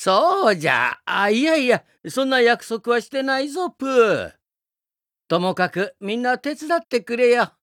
そうじゃ。いやいや、そんな約束はしてないぞ、プー。ともかくみんな手伝ってくれよ。